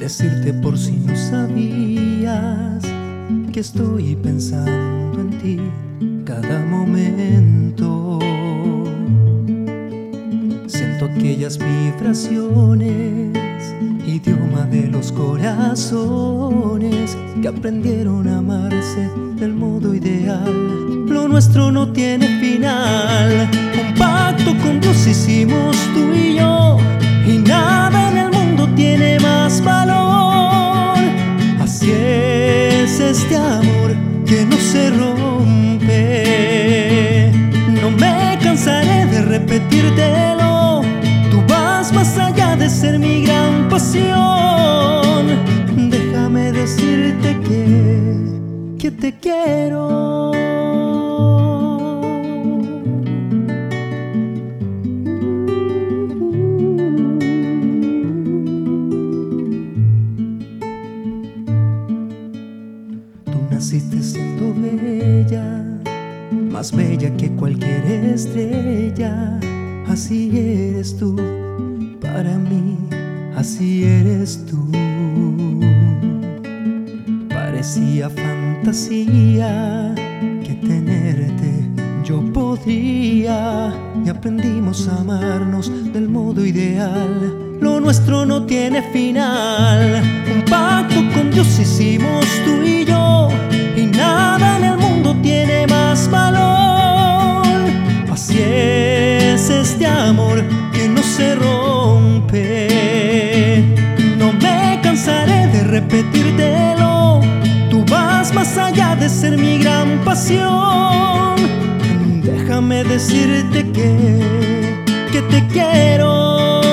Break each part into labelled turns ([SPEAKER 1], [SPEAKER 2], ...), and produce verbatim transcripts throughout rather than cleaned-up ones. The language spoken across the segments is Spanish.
[SPEAKER 1] decirte por si no sabías que estoy pensando en ti cada momento. Siento aquellas vibraciones, idioma de los corazones que aprendieron a amarse del modo ideal. Lo nuestro no tiene final, un pacto con Dios hicimos tú y yo, y nada en el mundo tiene más valor. Así es este amor que no se rompe. No me cansaré de repetírtelo, tú vas más allá de ser mi gran pasión. Déjame decirte que, que te quiero. Naciste siendo bella, más bella que cualquier estrella. Así eres tú, para mí, así eres tú. Parecía fantasía que tenerte yo podría, y aprendimos a amarnos del modo ideal. Lo nuestro no tiene final, un pacto con Dios hicimos tú y yo, y nada en el mundo tiene más valor. Así es este amor que no se rompe. No me cansaré de repetírtelo, tú vas más allá de ser mi gran pasión. Déjame decirte que, que te quiero.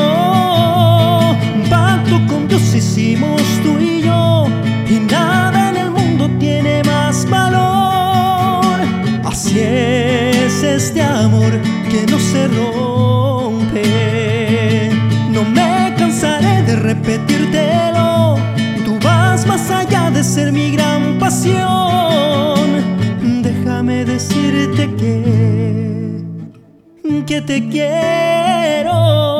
[SPEAKER 1] Hicimos tú y yo, y nada en el mundo tiene más valor. Así es este amor que no se rompe. No me cansaré de repetírtelo, tú vas más allá de ser mi gran pasión. Déjame decirte que, que te quiero.